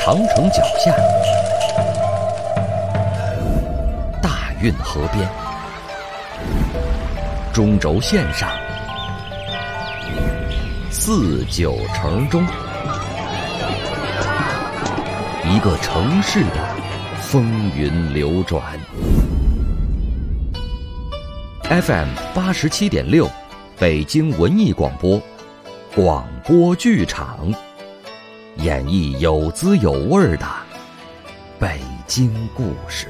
长城脚下，大运河边，中轴线上，四九城中，一个城市的风云流转。FM 87.6，北京文艺广播，广播剧场，演绎有滋有味的北京故事。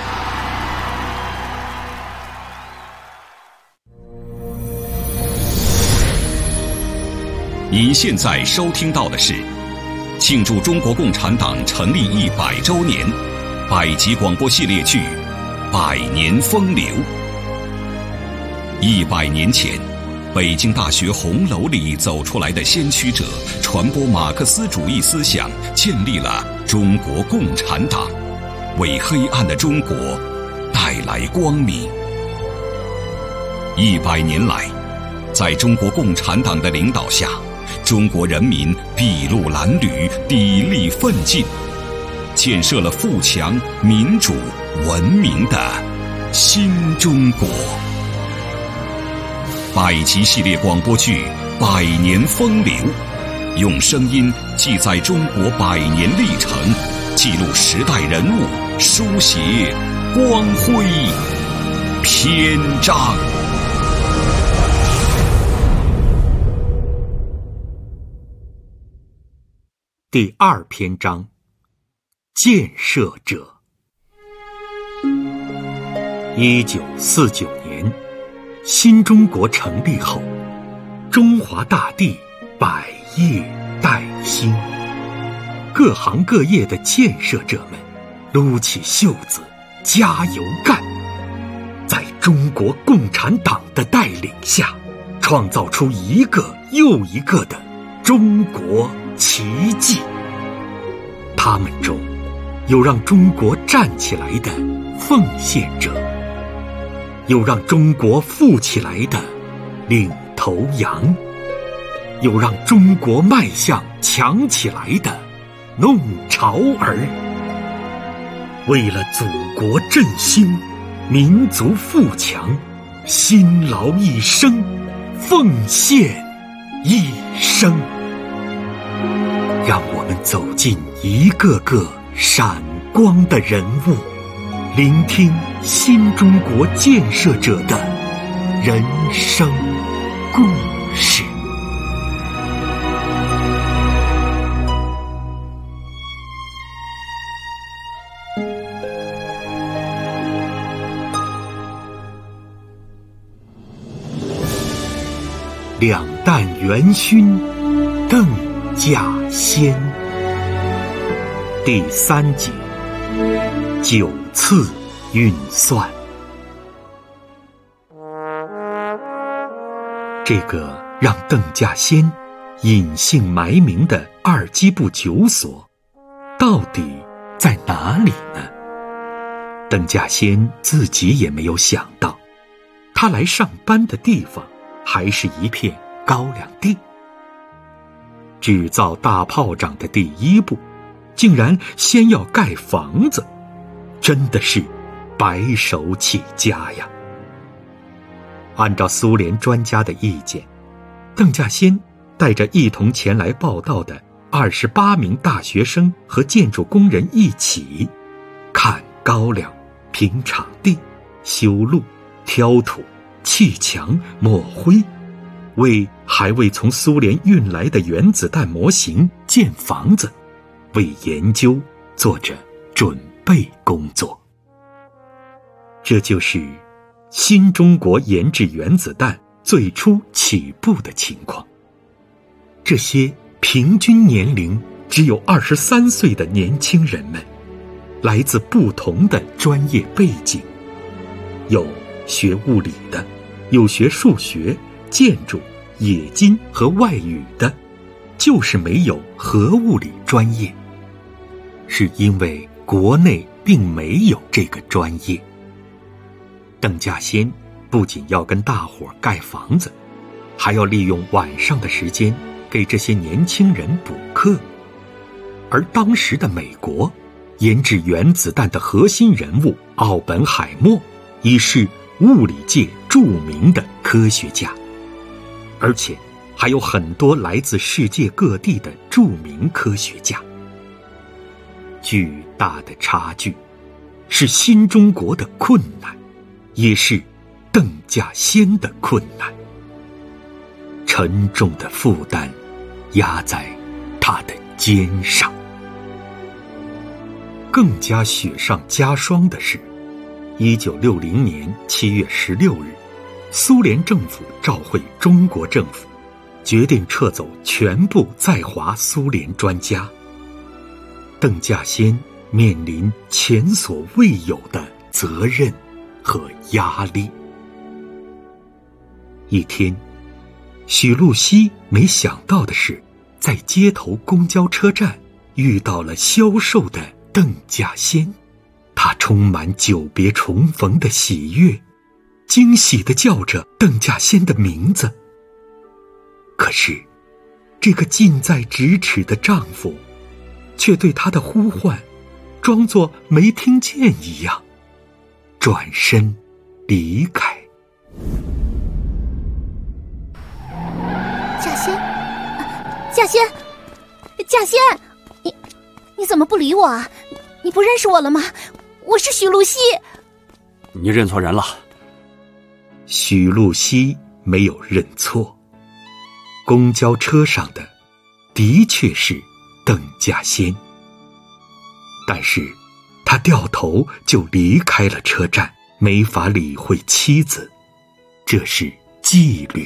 您现在收听到的是庆祝中国共产党成立100周年百集广播系列剧《百年风流》。100年前，北京大学红楼里走出来的先驱者，传播马克思主义思想，建立了中国共产党，为黑暗的中国带来光明。100年来，在中国共产党的领导下，中国人民筚路蓝缕，砥砺奋进，建设了富强、民主、文明的新中国。百集系列广播剧《百年风流》，用声音记载中国100年历程，记录时代人物，书写光辉篇章。 第2篇章，建设者。1949年，新中国成立后，中华大地百业待兴，各行各业的建设者们撸起袖子加油干，在中国共产党的带领下，创造出一个又一个的中国奇迹。他们中有让中国站起来的奉献者，有让中国富起来的领头羊，有让中国迈向强起来的弄潮儿。为了祖国振兴，民族富强，辛劳一生，奉献一生。让我们走进一个个闪光的人物，聆听新中国建设者的人生故事。两弹元勋邓稼先，第3节，9次运算。这个让邓稼先隐姓埋名的二机部9所，到底在哪里呢？邓稼先自己也没有想到，他来上班的地方还是一片高粱地。制造大炮仗的第一步，竟然先要盖房子，真的是白手起家呀。按照苏联专家的意见，邓稼先带着一同前来报道的28名大学生和建筑工人一起砍高粱、平场地、修路、挑土、砌墙、抹灰，为还未从苏联运来的原子弹模型建房子，为研究做着准备工作。这就是新中国研制原子弹最初起步的情况。这些平均年龄只有23岁的年轻人们，来自不同的专业背景，有学物理的，有学数学、建筑、冶金和外语的，就是没有核物理专业，是因为国内并没有这个专业。邓稼先不仅要跟大伙盖房子，还要利用晚上的时间给这些年轻人补课。 而当时的美国，研制原子弹的核心人物奥本海默已是物理界著名的科学家，而且还有很多来自世界各地的著名科学家。巨大的差距是新中国的困难，也是邓稼先的困难。沉重的负担压在他的肩上。更加雪上加霜的是，1960年7月16日，苏联政府召会中国政府，决定撤走全部在华苏联专家。邓稼先面临前所未有的责任和压力。一天，许露西没想到的是，在街头公交车站遇到了消瘦的邓稼先，他充满久别重逢的喜悦，惊喜地叫着邓稼先的名字。可是，这个近在咫尺的丈夫，却对她的呼唤，装作没听见一样，转身离开。 稼先，你怎么不理我啊？你不认识我了吗？我是许露西。 你认错人了。 许露西没有认错，公交车上的的确是邓稼先，但是他掉头就离开了车站，没法理会妻子，这是纪律。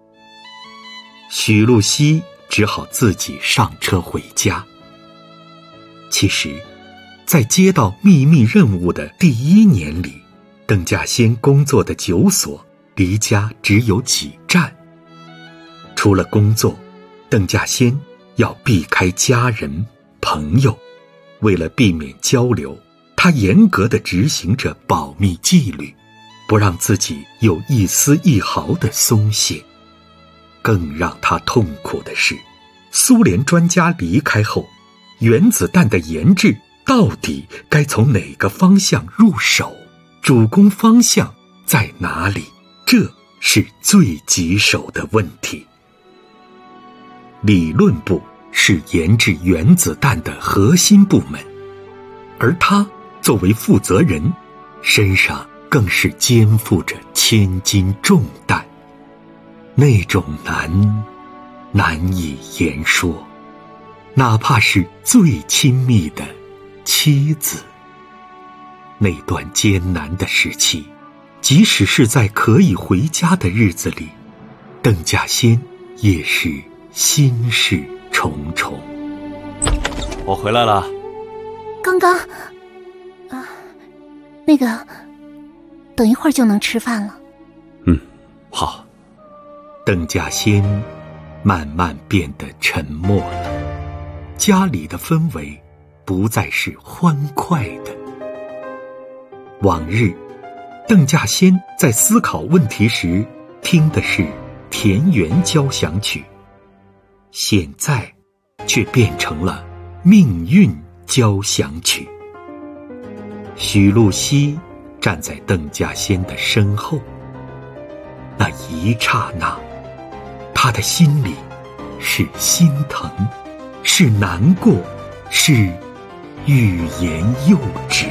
许露西只好自己上车回家。其实，在接到秘密任务的第1年里，邓稼先工作的酒所离家只有几站。除了工作，邓稼先要避开家人、朋友，为了避免交流，他严格地执行着保密纪律，不让自己有一丝一毫的松懈。更让他痛苦的是，苏联专家离开后，原子弹的研制到底该从哪个方向入手？主攻方向在哪里？这是最棘手的问题。理论部是研制原子弹的核心部门，而他作为负责人，身上更是肩负着千斤重担。那种难以言说，哪怕是最亲密的妻子。那段艰难的时期，即使是在可以回家的日子里，邓稼先也是心事重重。 我回来了。 刚刚那个等一会儿就能吃饭了。 好。 邓稼先慢慢变得沉默了，家里的氛围不再是欢快的。往日，邓稼先在思考问题时听的是田园交响曲，现在却变成了命运交响曲。许露西站在邓稼先的身后，那一刹那，他的心里是心疼，是难过，是欲言又止。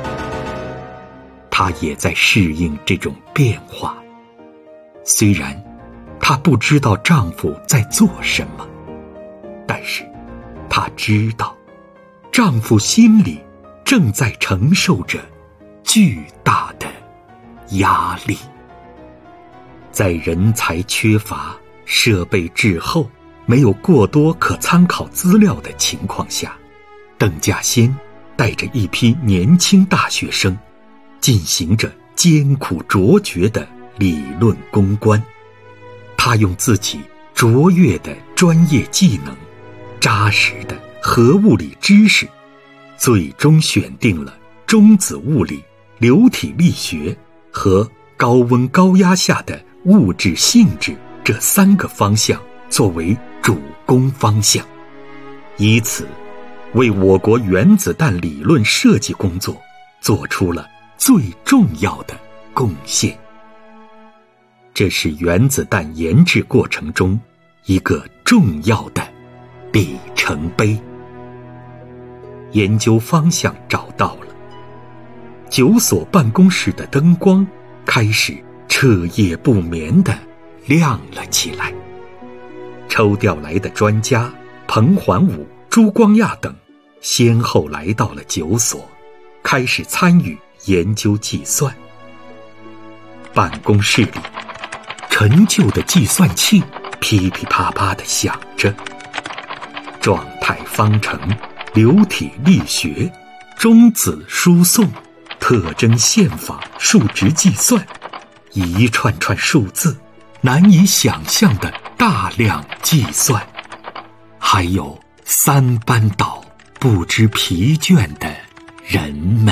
她也在适应这种变化，虽然她不知道丈夫在做什么，但是她知道丈夫心里正在承受着巨大的压力。在人才缺乏、设备滞后、没有过多可参考资料的情况下，邓稼先带着一批年轻大学生，进行着艰苦卓绝的理论攻关。他用自己卓越的专业技能、扎实的核物理知识，最终选定了中子物理、流体力学和高温高压下的物质性质这3个方向作为主攻方向，以此为我国原子弹理论设计工作做出了最重要的贡献。这是原子弹研制过程中一个重要的里程碑。研究方向找到了，9所办公室的灯光开始彻夜不眠地亮了起来。抽调来的专家彭桓武、朱光亚等先后来到了9所，开始参与研究计算。办公室里，陈旧的计算器噼噼啪啪地响着，状态方程、流体力学、中子输送、特征线法、数值计算，一串串数字，难以想象的大量计算，还有3班倒不知疲倦的人们。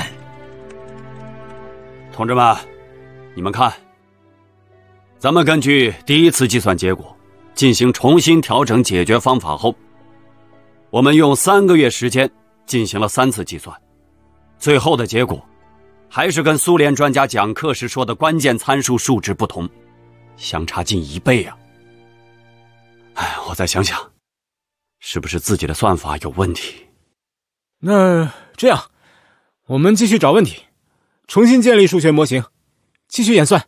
同志们，你们看，咱们根据第一次计算结果进行重新调整解决方法后，我们用3个月时间进行了3次计算，最后的结果还是跟苏联专家讲课时说的关键参数数值不同，相差近1倍啊！我再想想，是不是自己的算法有问题？ 那这样，我们继续找问题，重新建立数学模型，继续演算。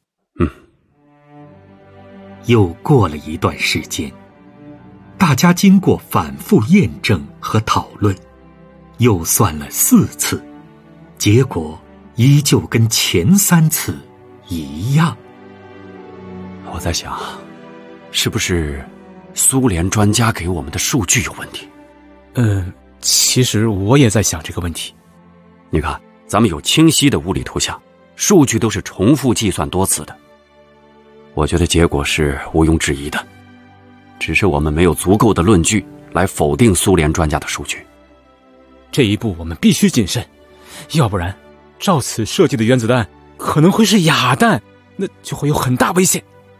又过了一段时间，大家经过反复验证和讨论，又算了4次，结果依旧跟前3次一样。 我在想，是不是苏联专家给我们的数据有问题？ 其实我也在想这个问题。 你看，咱们有清晰的物理图像，数据都是重复计算多次的。我觉得结果是毋庸置疑的，只是我们没有足够的论据来否定苏联专家的数据。 这一步我们必须谨慎，要不然照此设计的原子弹可能会是哑弹，那就会有很大危险。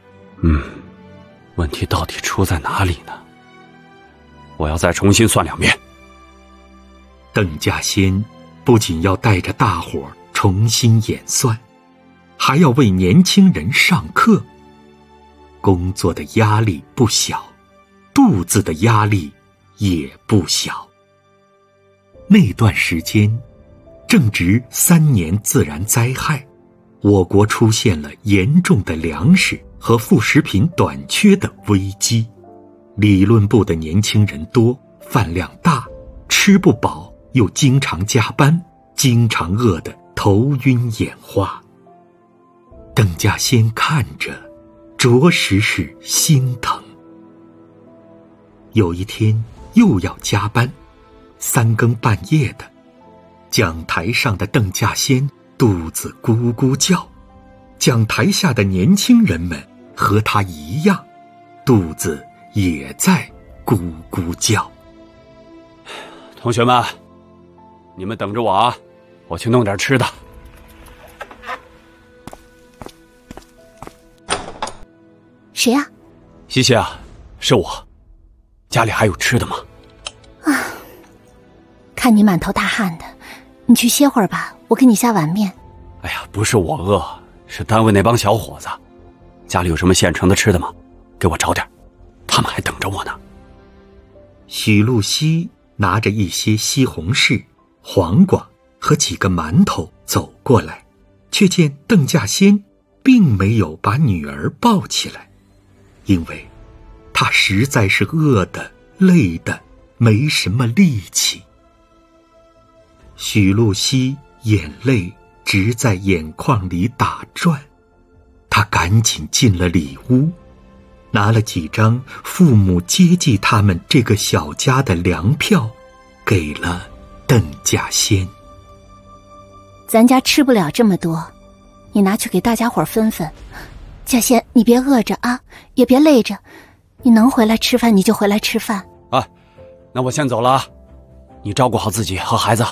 问题到底出在哪里呢？我要再重新算2遍。 邓稼先不仅要带着大伙儿重新演算，还要为年轻人上课。工作的压力不小，肚子的压力也不小。那段时间正值3年自然灾害，我国出现了严重的粮食和副食品短缺的危机。理论部的年轻人多，饭量大，吃不饱，又经常加班，经常饿得头晕眼花。邓稼先看着着实是心疼。有一天又要加班，3更半夜的，讲台上的邓稼先肚子咕咕叫，讲台下的年轻人们和他一样，肚子也在咕咕叫。 同学们，你们等着我啊，我去弄点吃的。 谁啊？ 西西啊，是我。家里还有吃的吗？ 看你满头大汗的，你去歇会儿吧，我给你下碗面。 哎呀，不是我饿，是单位那帮小伙子。家里有什么现成的吃的吗？给我找点，他们还等着我呢。 许露西拿着一些西红柿、黄瓜和几个馒头走过来，却见邓稼先并没有把女儿抱起来，因为他实在是饿得累得没什么力气。许露西眼泪直在眼眶里打转，她赶紧进了里屋，拿了几张父母接济他们这个小家的粮票，给了邓稼先。 咱家吃不了这么多，你拿去给大家伙分分。稼先，你别饿着啊，也别累着，你能回来吃饭你就回来吃饭。 那我先走了啊，你照顾好自己和孩子。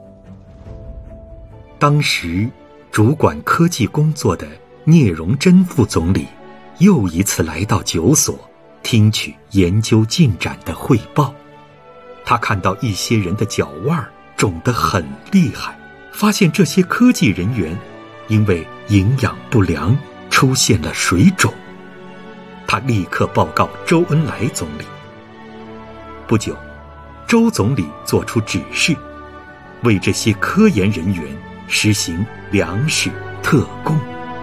当时主管科技工作的聂荣臻副总理又一次来到9所，听取研究进展的汇报。 他看到一些人的脚腕肿得很厉害，发现这些科技人员因为营养不良出现了水肿。他立刻报告周恩来总理。不久，周总理作出指示，为这些科研人员实行粮食特供。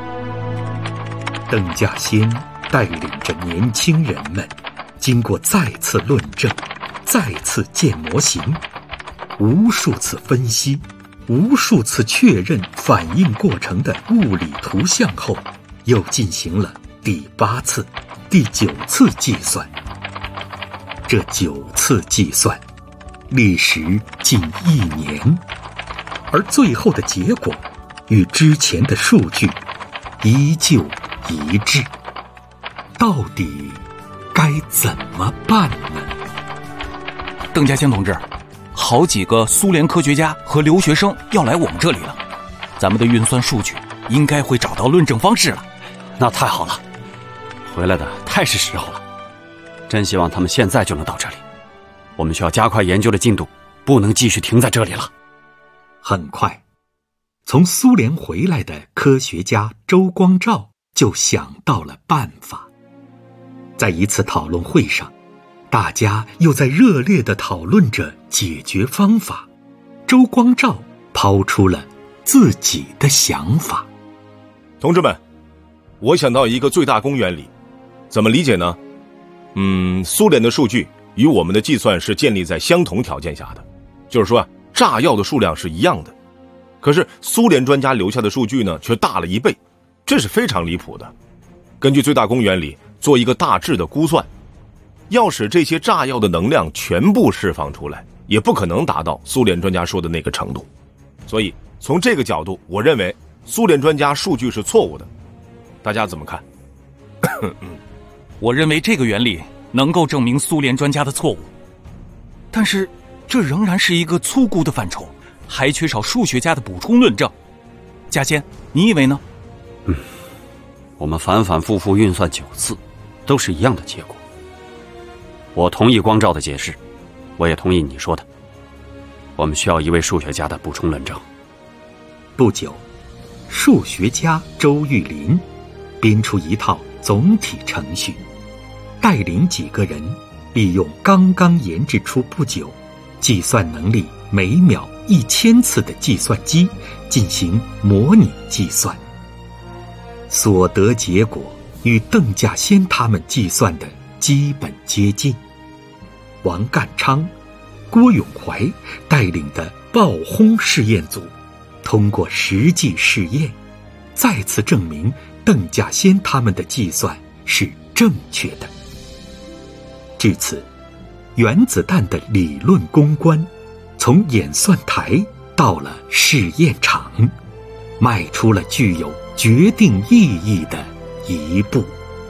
邓稼先带领着年轻人们，经过再次论证、再次建模型、无数次分析、无数次确认反应过程的物理图像后，又进行了第8次、第9次计算。这9次计算历时近1年，而最后的结果与之前的数据依旧一致。到底该怎么办呢？ 邓稼先同志，好几个苏联科学家和留学生要来我们这里了，咱们的运算数据应该会找到论证方式了。 那太好了，回来的太是时候了，真希望他们现在就能到这里。我们需要加快研究的进度，不能继续停在这里了。 很快，从苏联回来的科学家周光召就想到了办法。在一次讨论会上，大家又在热烈地讨论着解决方法。周光召抛出了自己的想法。 同志们，我想到一个最大公原理，怎么理解呢？苏联的数据与我们的计算是建立在相同条件下的，就是说炸药的数量是一样的。可是苏联专家留下的数据呢，却大了1倍，这是非常离谱的。根据最大公原理做一个大致的估算，要使这些炸药的能量全部释放出来，也不可能达到苏联专家说的那个程度。所以从这个角度，我认为苏联专家数据是错误的。大家怎么看？ 我认为这个原理能够证明苏联专家的错误，但是这仍然是一个粗估的范畴，还缺少数学家的补充论证。稼先，你以为呢？ 我们反反复复运算9次，都是一样的结果。我同意光召的解释，我也同意你说的，我们需要一位数学家的补充论证。 不久，数学家周玉林编出一套总体程序，带领几个人利用刚刚研制出不久、计算能力每秒1000次的计算机进行模拟计算。所得结果与邓稼先他们计算的基本接近。王淦昌、郭永怀带领的爆轰试验组通过实际试验，再次证明邓稼先他们的计算是正确的。至此，原子弹的理论攻关从演算台到了试验场，迈出了具有决定意义的一步。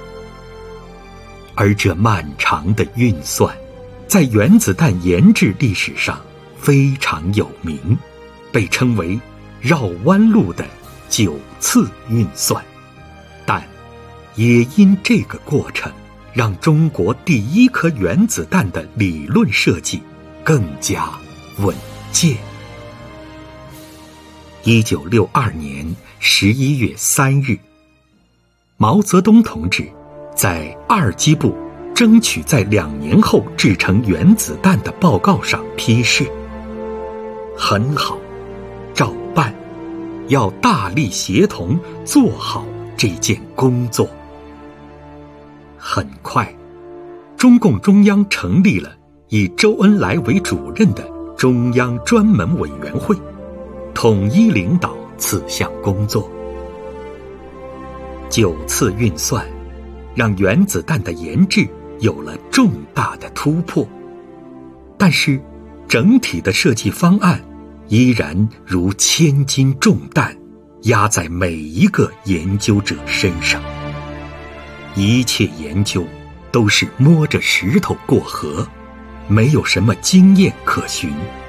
而这漫长的运算在原子弹研制历史上非常有名，被称为绕弯路的9次运算。但也因这个过程，让中国第1颗原子弹的理论设计更加稳健。1962年11月3日，毛泽东同志在二机部争取在2年后制成原子弹的报告上批示：很好，照办，要大力协同做好这件工作。很快，中共中央成立了以周恩来为主任的中央专门委员会，统一领导此项工作。9次运算让原子弹的研制有了重大的突破，但是整体的设计方案依然如千斤重担压在每一个研究者身上。一切研究都是摸着石头过河，没有什么经验可循。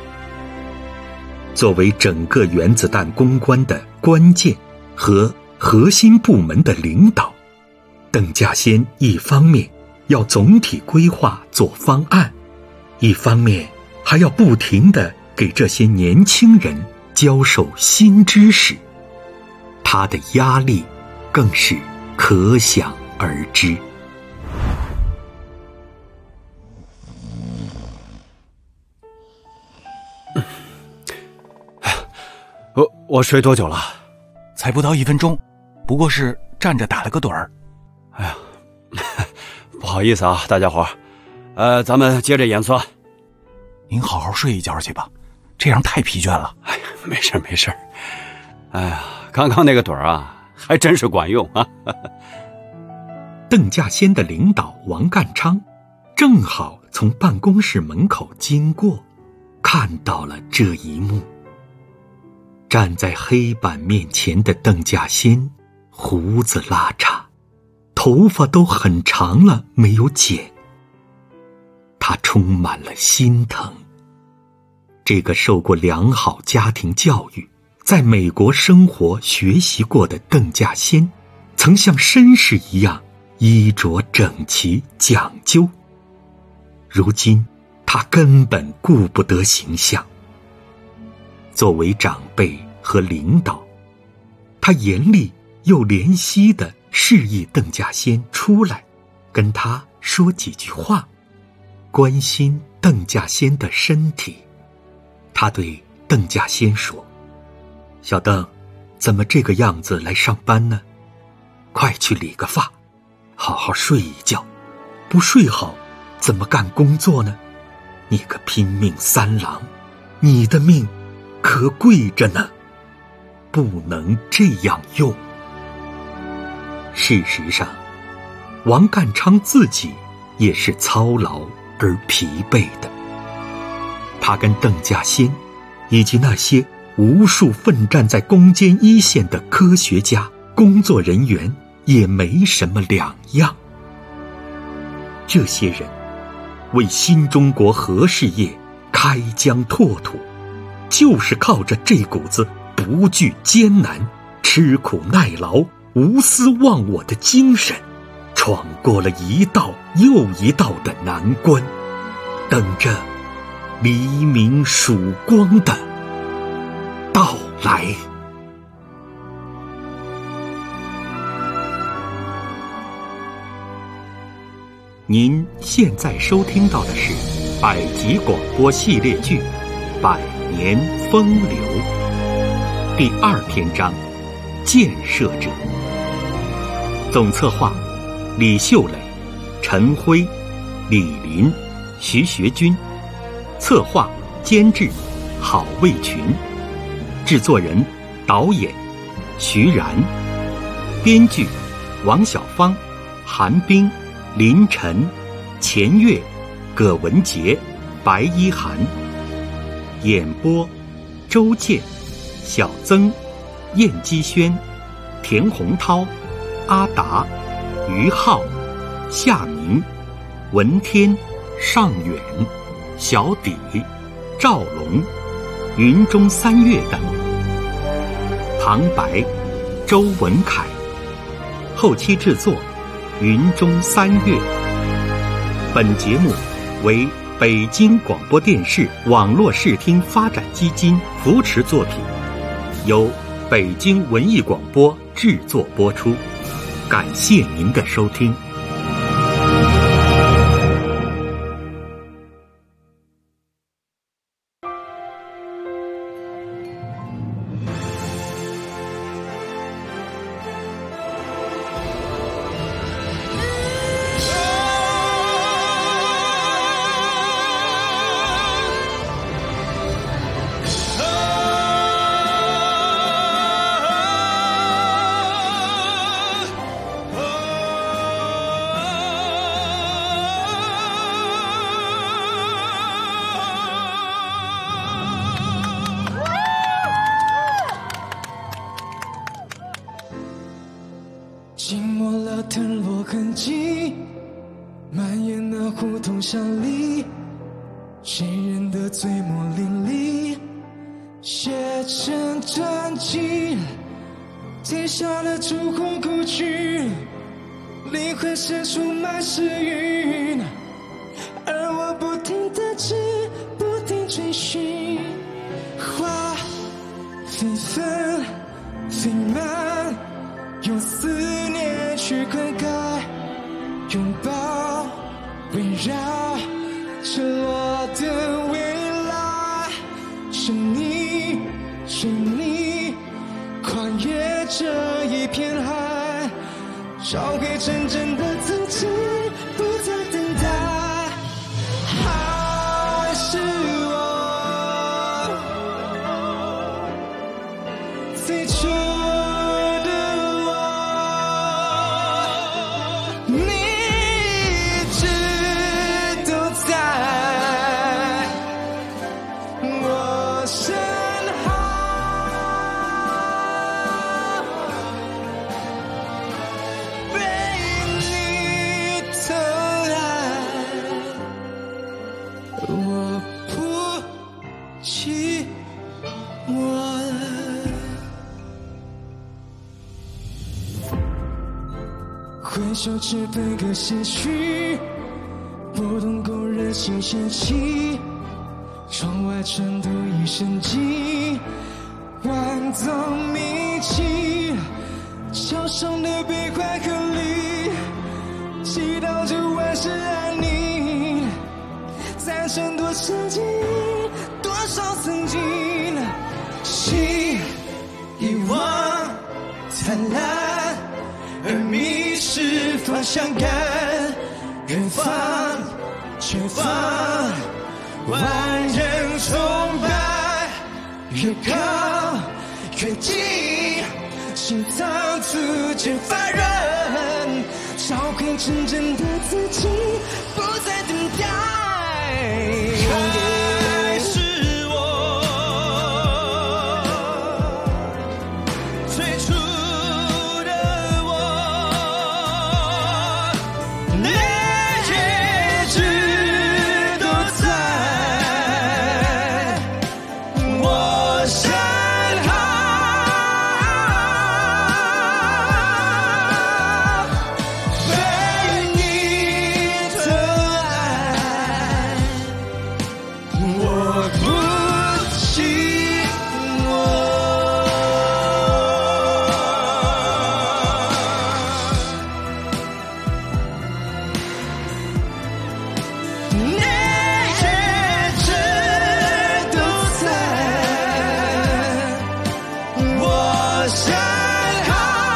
作为整个原子弹攻关的关键和核心部门的领导，邓稼先一方面要总体规划做方案，一方面还要不停地给这些年轻人教授新知识，他的压力更是可想而知。 我睡多久了？ 才不到1分钟，不过是站着打了个盹儿。 哎呀，不好意思啊，大家伙儿，咱们接着演算。 您好好睡一觉去吧，这样太疲倦了。 哎呀，没事没事。哎呀，刚刚那个盹儿啊，还真是管用啊。 邓稼先的领导王淦昌正好从办公室门口经过，看到了这一幕。站在黑板面前的邓稼先，胡子拉碴，头发都很长了，没有剪。他充满了心疼。这个受过良好家庭教育，在美国生活学习过的邓稼先，曾像绅士一样衣着整齐讲究。如今他根本顾不得形象。作为长辈和领导，他严厉又怜惜地示意邓稼先出来，跟他说几句话，关心邓稼先的身体。他对邓稼先说：“小邓，怎么这个样子来上班呢？快去理个发，好好睡一觉，不睡好怎么干工作呢？你个拼命三郎，你的命可贵着呢，不能这样用。”事实上，王淦昌自己也是操劳而疲惫的。他跟邓稼先以及那些无数奋战在攻坚一线的科学家、工作人员也没什么两样。这些人为新中国核事业开疆拓土，就是靠着这股子不惧艰难、吃苦耐劳、无私忘我的精神，闯过了一道又一道的难关，等着黎明曙光的到来。您现在收听到的是百集广播系列剧《百年风流》第2篇章《建设者》，总策划李秀磊、陈辉、李林、徐学军，策划监制郝卫群，制作人导演徐然，编剧王小芳、韩冰、林晨、钱月、葛文杰、白一涵，演播周健、小曾、燕姬轩、田洪涛、阿达、于浩、夏明、文天、尚远、小底、赵龙、云中三月等，旁白周文凯，后期制作云中三月。本节目为北京广播电视网络视听发展基金扶持作品，由北京文艺广播制作播出，感谢您的收听。 寂寞了腾落痕迹，蔓延那胡同巷里，谁人的嘴墨淋漓，写成传奇，贴上了烛火故去，灵魂深处满是云，而我不停地吃，不停心，花飞纷飞满，用思念去灌溉，拥抱围绕着我的未来。是你，是你，跨越这一片海，找回真正的自己，不再等待。还是我最初的我，你一直都在我身后，被你疼爱，我不寂寞了。回首只分个些许，不懂勾人心弦起，窗外尘土一身迹，万藏秘境，桥上的悲欢和离，祈祷着万事安宁，赞成多少记忆，多少曾经，心遗忘灿烂，而迷失方向感，远方前方万人崇拜，越高越近，心脏逐渐发热，找回真正的自己，不再等待。还是我最初的我，你一直都在我身后，被你疼爱，我不寂寞。你一直都在我身后，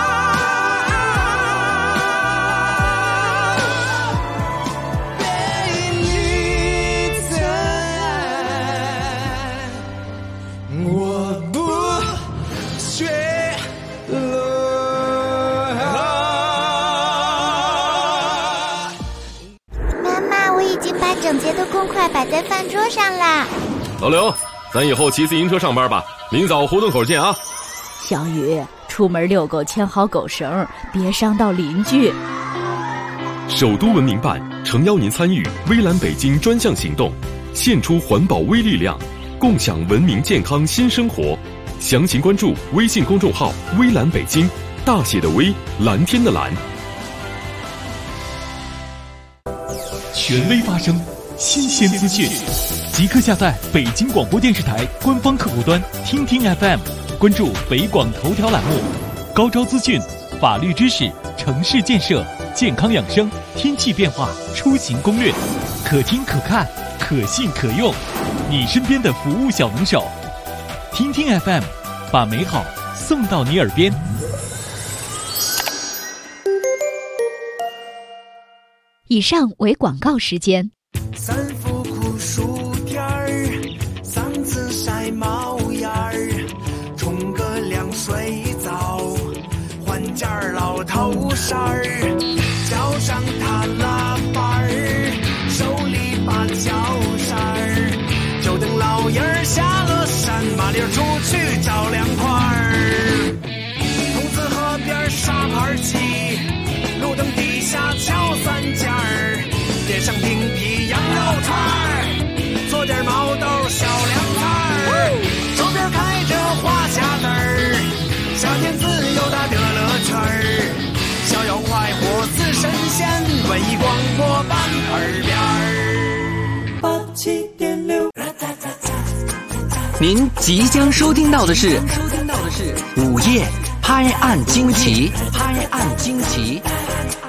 被你疼爱，我不坠落。 妈妈，我已经把整洁的公筷摆在饭桌上啦。 老刘，咱以后骑自行车上班吧，明早胡同口见啊！ 小雨，出门遛狗牵好狗绳，别伤到邻居。 首都文明办诚邀您参与微蓝北京专项行动，献出环保微力量，共享文明健康新生活。详情关注微信公众号“微蓝北京”，大写的微，蓝天的蓝。 权威发声，新鲜资讯，即刻下载北京广播电视台官方客户端听听 FM， 关注北广头条栏目，高招资讯、法律知识、城市建设、健康养生、天气变化、出行攻略，可听可看，可信可用，你身边的服务小能手。听听 FM， 把美好送到你耳边。 以上为广告时间。 三伏酷暑天儿，嗓子晒冒烟儿，冲个凉水澡，换件老头衫儿，脚上踏拉板儿，手里把脚扇儿，就等老爷儿下了山，麻溜出去找凉快儿。筒子河边沙盘棋，路灯底下敲三件儿，点上冰皮羊肉串儿，做点毛豆小凉菜儿，周边开着花匣子儿，夏天自由的乐乐圈儿，逍遥快活似神仙，文艺广播伴耳边儿。87.6 您即将收听到的是午夜拍案惊奇。